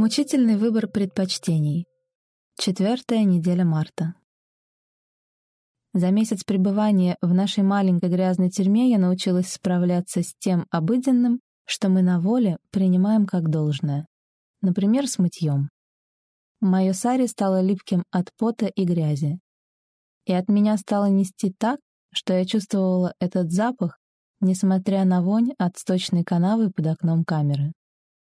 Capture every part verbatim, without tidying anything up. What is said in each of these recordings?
Мучительный выбор предпочтений. Четвертая неделя марта. За месяц пребывания в нашей маленькой грязной тюрьме я научилась справляться с тем обыденным, что мы на воле принимаем как должное. Например, с мытьем. Мое сари стало липким от пота и грязи. И от меня стало нести так, что я чувствовала этот запах, несмотря на вонь от сточной канавы под окном камеры.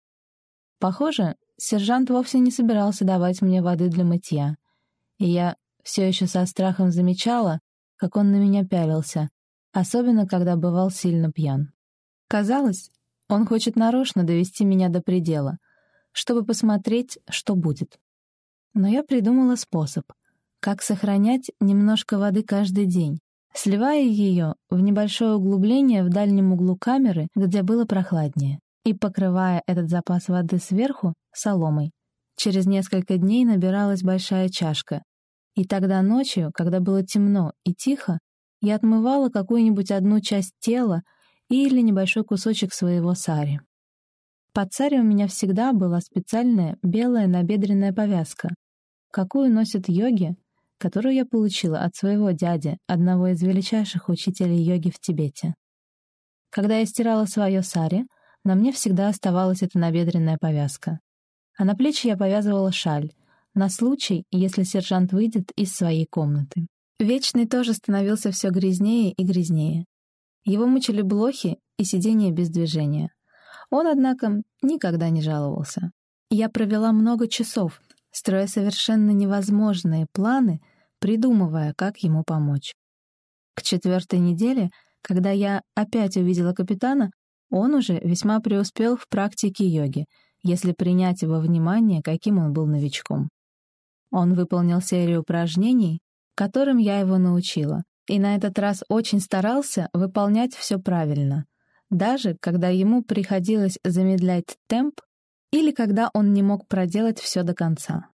Похоже, сержант вовсе не собирался давать мне воды для мытья, и я все еще со страхом замечала, как он на меня пялился, особенно когда бывал сильно пьян. Казалось, он хочет нарочно довести меня до предела, чтобы посмотреть, что будет. Но я придумала способ, как сохранять немножко воды каждый день, сливая ее в небольшое углубление в дальнем углу камеры, где было прохладнее, и покрывая этот запас воды сверху соломой. Через несколько дней набиралась большая чашка, и тогда ночью, когда было темно и тихо, я отмывала какую-нибудь одну часть тела или небольшой кусочек своего сари. Под сари у меня всегда была специальная белая набедренная повязка, какую носят йоги, которую я получила от своего дяди, одного из величайших учителей йоги в Тибете. Когда я стирала свое сари, на мне всегда оставалась эта набедренная повязка. А на плечи я повязывала шаль, на случай, если сержант выйдет из своей комнаты. Вечный тоже становился все грязнее и грязнее. Его мучили блохи и сидение без движения. Он, однако, никогда не жаловался. Я провела много часов, строя совершенно невозможные планы, придумывая, как ему помочь. К четвертой неделе, когда я опять увидела капитана, он уже весьма преуспел в практике йоги, если принять во внимание, каким он был новичком. Он выполнил серию упражнений, которым я его научила, и на этот раз очень старался выполнять все правильно, даже когда ему приходилось замедлять темп или когда он не мог проделать все до конца.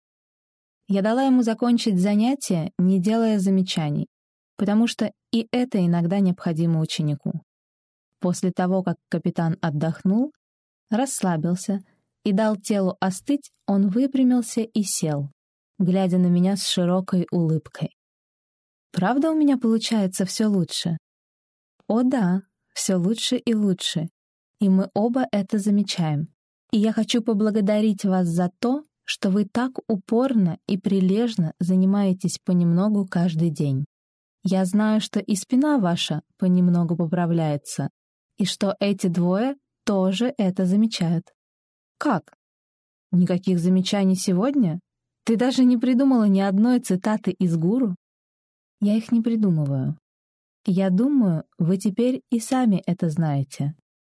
Я дала ему закончить занятие, не делая замечаний, потому что и это иногда необходимо ученику. После того, как капитан отдохнул, расслабился и дал телу остыть, он выпрямился и сел, глядя на меня с широкой улыбкой. «Правда у меня получается все лучше?» «О да, все лучше и лучше, и мы оба это замечаем. И я хочу поблагодарить вас за то, что вы так упорно и прилежно занимаетесь понемногу каждый день. Я знаю, что и спина ваша понемногу поправляется, и что эти двое тоже это замечают». «Как? Никаких замечаний сегодня? Ты даже не придумала ни одной цитаты из гуру?» «Я их не придумываю. Я думаю, вы теперь и сами это знаете».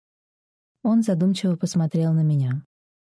Он задумчиво посмотрел на меня.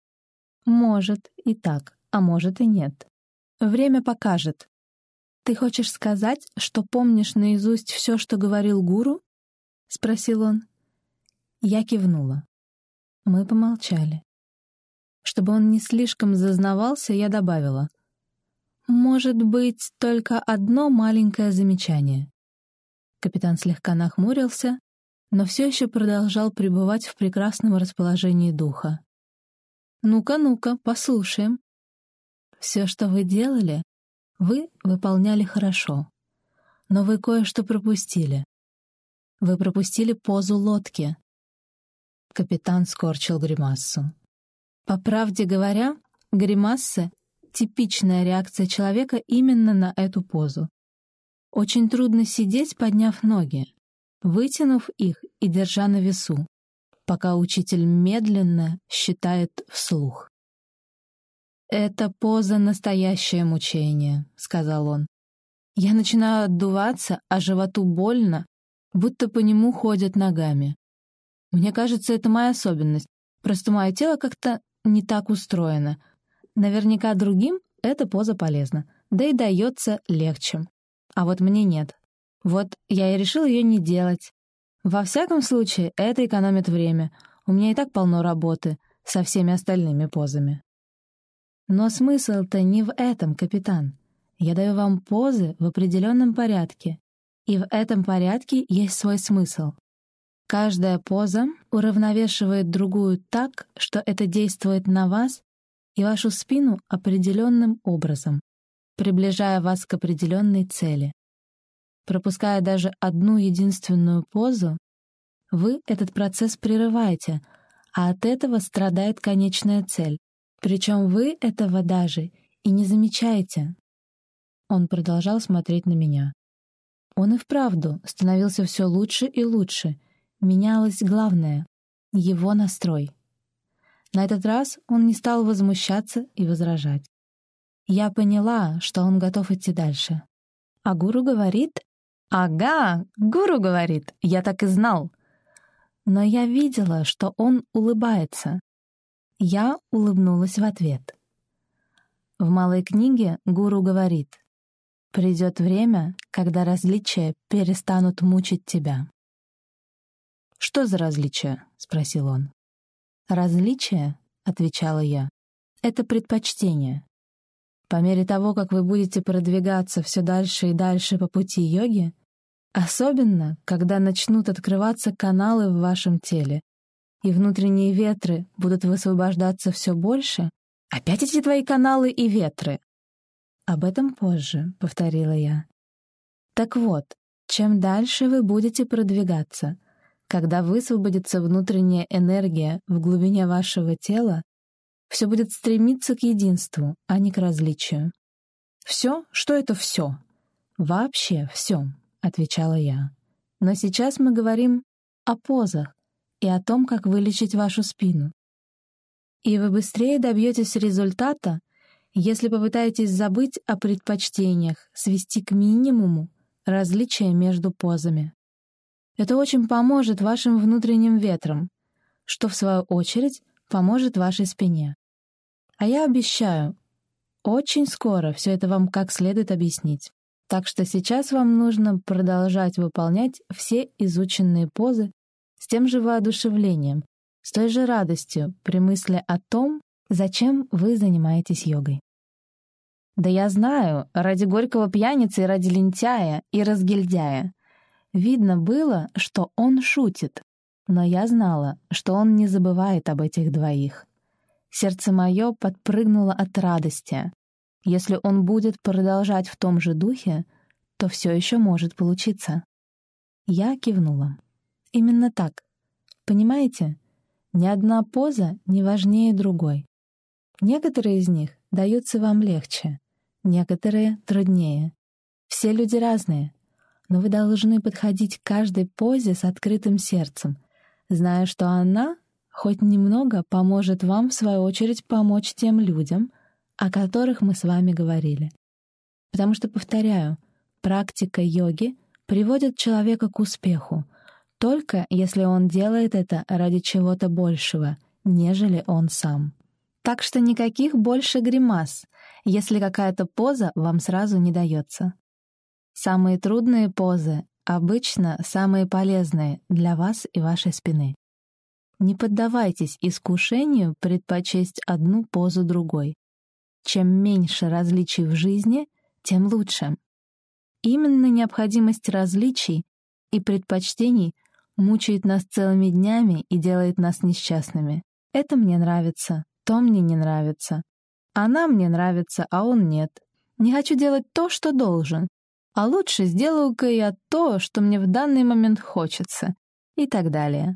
«Может и так, а может и нет. Время покажет. Ты хочешь сказать, что помнишь наизусть все, что говорил гуру?» — спросил он. Я кивнула. Мы помолчали. Чтобы он не слишком зазнавался, я добавила: «Может быть, только одно маленькое замечание». Капитан слегка нахмурился, но все еще продолжал пребывать в прекрасном расположении духа. «Ну-ка, ну-ка, послушаем. Все, что вы делали, вы выполняли хорошо, но вы кое-что пропустили. Вы пропустили позу лодки». Капитан скорчил гримассу. По правде говоря, гримасса — типичная реакция человека именно на эту позу. Очень трудно сидеть, подняв ноги, вытянув их и держа на весу, пока учитель медленно считает вслух. «Эта поза — настоящее мучение», — сказал он. «Я начинаю отдуваться, а животу больно, будто по нему ходят ногами. Мне кажется, это моя особенность, просто мое тело как-то не так устроено. Наверняка другим эта поза полезна, да и дается легче. А вот мне нет. Вот я и решил ее не делать. Во всяком случае, это экономит время. У меня и так полно работы со всеми остальными позами». «Но смысл-то не в этом, капитан. Я даю вам позы в определенном порядке, и в этом порядке есть свой смысл. Каждая поза уравновешивает другую так, что это действует на вас и вашу спину определенным образом, приближая вас к определенной цели. Пропуская даже одну единственную позу, вы этот процесс прерываете, а от этого страдает конечная цель. Причем вы этого даже и не замечаете. Он продолжал смотреть на меня. Он и вправду становился все лучше и лучше. Менялось главное — его настрой. На этот раз он не стал возмущаться и возражать. Я поняла, что он готов идти дальше. А гуру говорит... «Ага, гуру говорит, я так и знал». Но я видела, что он улыбается. Я улыбнулась в ответ. В малой книге гуру говорит: «Придет время, когда различия перестанут мучить тебя». «Что за различия?» — спросил он. «Различия, — отвечала я, — это предпочтение. По мере того, как вы будете продвигаться все дальше и дальше по пути йоги, особенно, когда начнут открываться каналы в вашем теле, и внутренние ветры будут высвобождаться все больше, опять эти твои каналы и ветры. Об этом позже, — повторила я. Так вот, чем дальше вы будете продвигаться, когда высвободится внутренняя энергия в глубине вашего тела, все будет стремиться к единству, а не к различию. Все, что это все? Вообще все, — отвечала я. Но сейчас мы говорим о позах и о том, как вылечить вашу спину. И вы быстрее добьетесь результата, если попытаетесь забыть о предпочтениях, свести к минимуму различия между позами. Это очень поможет вашим внутренним ветрам, что, в свою очередь, поможет вашей спине. А я обещаю, очень скоро все это вам как следует объяснить. Так что сейчас вам нужно продолжать выполнять все изученные позы с тем же воодушевлением, с той же радостью при мысли о том, зачем вы занимаетесь йогой. Да я знаю, ради горького пьяницы и ради лентяя и разгильдяя. Видно было, что он шутит, но я знала, что он не забывает об этих двоих. Сердце мое подпрыгнуло от радости. Если он будет продолжать в том же духе, то все еще может получиться. Я кивнула. Именно так. Понимаете, ни одна поза не важнее другой. Некоторые из них даются вам легче, некоторые — труднее. Все люди разные, но вы должны подходить к каждой позе с открытым сердцем, зная, что она хоть немного поможет вам, в свою очередь, помочь тем людям, о которых мы с вами говорили. Потому что, повторяю, практика йоги приводит человека к успеху, только если он делает это ради чего-то большего, нежели он сам. Так что никаких больше гримас, если какая-то поза вам сразу не дается. Самые трудные позы обычно самые полезные для вас и вашей спины. Не поддавайтесь искушению предпочесть одну позу другой. Чем меньше различий в жизни, тем лучше. Именно необходимость различий и предпочтений мучает нас целыми днями и делает нас несчастными. Это мне нравится, то мне не нравится. Она мне нравится, а он нет. Не хочу делать то, что должен. А лучше сделаю-ка я то, что мне в данный момент хочется. И так далее.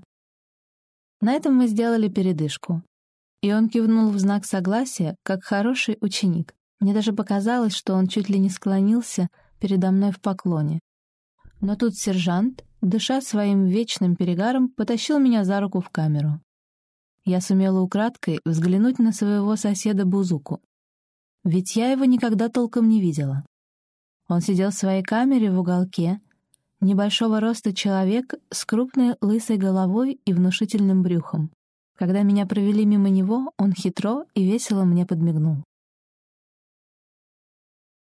На этом мы сделали передышку. И он кивнул в знак согласия, как хороший ученик. Мне даже показалось, что он чуть ли не склонился передо мной в поклоне. Но тут сержант, дыша своим вечным перегаром, потащил меня за руку в камеру. Я сумела украдкой взглянуть на своего соседа Бузуку. Ведь я его никогда толком не видела. Он сидел в своей камере в уголке, небольшого роста человек с крупной лысой головой и внушительным брюхом. Когда меня провели мимо него, он хитро и весело мне подмигнул.